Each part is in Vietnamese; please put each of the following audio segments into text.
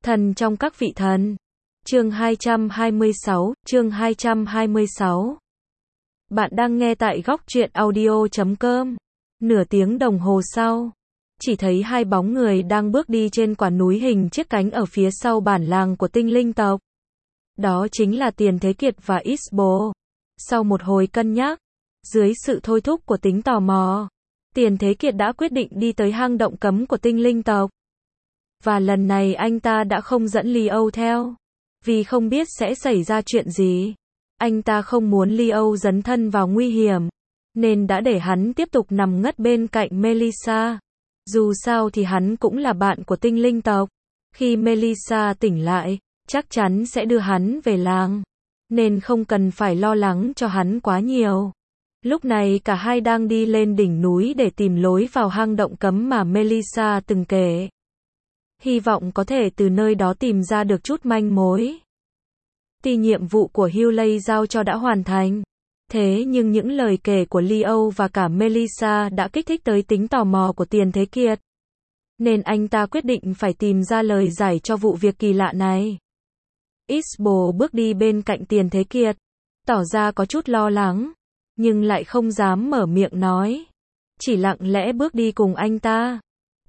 Thần trong các vị thần. Chương 226. Bạn đang nghe tại góc truyện audio.com. Nửa tiếng đồng hồ sau, chỉ thấy hai bóng người đang bước đi trên quả núi hình chiếc cánh ở phía sau bản làng của tinh linh tộc. Đó chính là Tiền Thế Kiệt và Isbo. Sau một hồi cân nhắc, dưới sự thôi thúc của tính tò mò, Tiền Thế Kiệt đã quyết định đi tới hang động cấm của tinh linh tộc. Và lần này anh ta đã không dẫn Leo theo, vì không biết sẽ xảy ra chuyện gì. Anh ta không muốn Leo dấn thân vào nguy hiểm, nên đã để hắn tiếp tục nằm ngất bên cạnh Melissa. Dù sao thì hắn cũng là bạn của tinh linh tộc. Khi Melissa tỉnh lại, chắc chắn sẽ đưa hắn về làng, nên không cần phải lo lắng cho hắn quá nhiều. Lúc này cả hai đang đi lên đỉnh núi để tìm lối vào hang động cấm mà Melissa từng kể. Hy vọng có thể từ nơi đó tìm ra được chút manh mối. Tuy nhiệm vụ của Hewley giao cho đã hoàn thành, thế nhưng những lời kể của Leo và cả Melissa đã kích thích tới tính tò mò của Tiền Thế Kiệt. Nên anh ta quyết định phải tìm ra lời giải cho vụ việc kỳ lạ này. Isbo bước đi bên cạnh Tiền Thế Kiệt, tỏ ra có chút lo lắng, nhưng lại không dám mở miệng nói. Chỉ lặng lẽ bước đi cùng anh ta.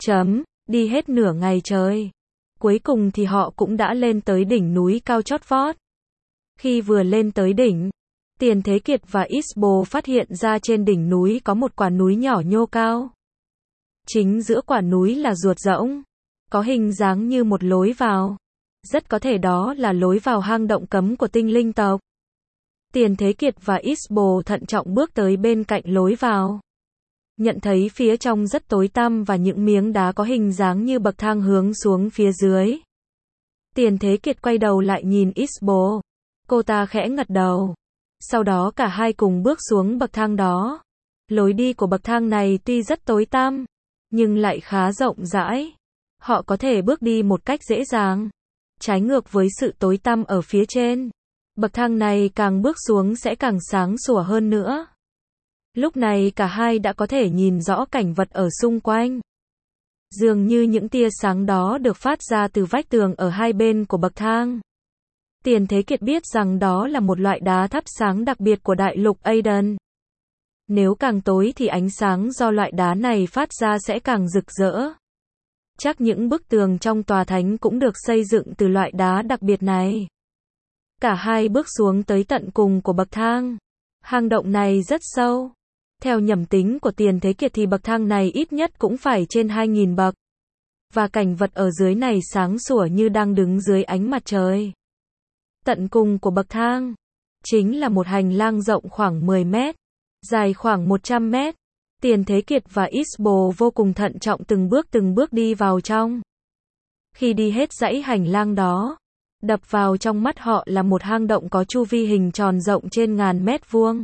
Đi hết nửa ngày trời. Cuối cùng thì họ cũng đã lên tới đỉnh núi cao chót vót. Khi vừa lên tới đỉnh, Tiền Thế Kiệt và Isbo phát hiện ra trên đỉnh núi có một quả núi nhỏ nhô cao. Chính giữa quả núi là ruột rỗng, có hình dáng như một lối vào. Rất có thể đó là lối vào hang động cấm của tinh linh tộc. Tiền Thế Kiệt và Isbo thận trọng bước tới bên cạnh lối vào. Nhận thấy phía trong rất tối tăm và những miếng đá có hình dáng như bậc thang hướng xuống phía dưới. Tiền Thế Kiệt quay đầu lại nhìn Isbo. Cô ta khẽ gật đầu. Sau đó cả hai cùng bước xuống bậc thang đó. Lối đi của bậc thang này tuy rất tối tăm, nhưng lại khá rộng rãi. Họ có thể bước đi một cách dễ dàng. Trái ngược với sự tối tăm ở phía trên, bậc thang này càng bước xuống sẽ càng sáng sủa hơn nữa. Lúc này cả hai đã có thể nhìn rõ cảnh vật ở xung quanh. Dường như những tia sáng đó được phát ra từ vách tường ở hai bên của bậc thang. Tiền Thế Kiệt biết rằng đó là một loại đá thắp sáng đặc biệt của đại lục Aiden. Nếu càng tối thì ánh sáng do loại đá này phát ra sẽ càng rực rỡ. Chắc những bức tường trong tòa thánh cũng được xây dựng từ loại đá đặc biệt này. Cả hai bước xuống tới tận cùng của bậc thang. Hang động này rất sâu. Theo nhẩm tính của Tiền Thế Kiệt thì bậc thang này ít nhất cũng phải trên 2.000 bậc. Và cảnh vật ở dưới này sáng sủa như đang đứng dưới ánh mặt trời. Tận cùng của bậc thang chính là một hành lang rộng khoảng 10 mét, dài khoảng 100 mét. Tiền Thế Kiệt và Isbo vô cùng thận trọng từng bước đi vào trong. Khi đi hết dãy hành lang đó, đập vào trong mắt họ là một hang động có chu vi hình tròn rộng trên ngàn mét vuông.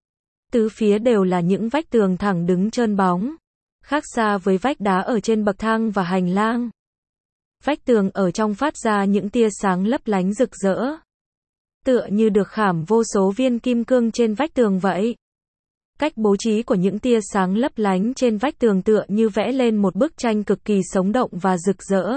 Tứ phía đều là những vách tường thẳng đứng trơn bóng, khác xa với vách đá ở trên bậc thang và hành lang. Vách tường ở trong phát ra những tia sáng lấp lánh rực rỡ, tựa như được khảm vô số viên kim cương trên vách tường vậy. Cách bố trí của những tia sáng lấp lánh trên vách tường tựa như vẽ lên một bức tranh cực kỳ sống động và rực rỡ.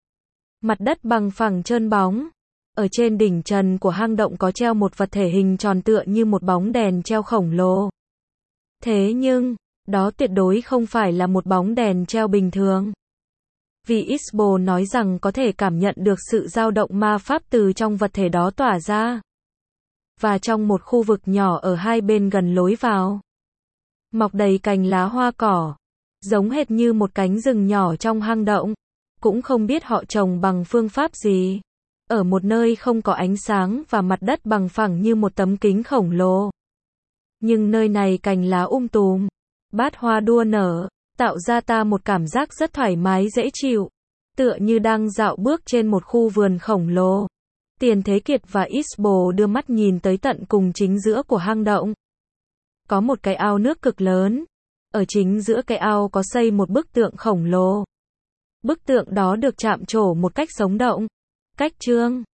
Mặt đất bằng phẳng trơn bóng. Ở trên đỉnh trần của hang động có treo một vật thể hình tròn tựa như một bóng đèn treo khổng lồ. Thế nhưng, đó tuyệt đối không phải là một bóng đèn treo bình thường. Vì Isbo nói rằng có thể cảm nhận được sự dao động ma pháp từ trong vật thể đó tỏa ra. Và trong một khu vực nhỏ ở hai bên gần lối vào, mọc đầy cành lá hoa cỏ, giống hệt như một cánh rừng nhỏ trong hang động. Cũng không biết họ trồng bằng phương pháp gì. Ở một nơi không có ánh sáng và mặt đất bằng phẳng như một tấm kính khổng lồ. Nhưng nơi này cành lá tùm, bát hoa đua nở, tạo ra ta một cảm giác rất thoải mái dễ chịu, tựa như đang dạo bước trên một khu vườn khổng lồ. Tiền Thế Kiệt và Isbo đưa mắt nhìn tới tận cùng chính giữa của hang động. Có một cái ao nước cực lớn. Ở chính giữa cái ao có xây một bức tượng khổng lồ. Bức tượng đó được chạm trổ một cách sống động, cách trương,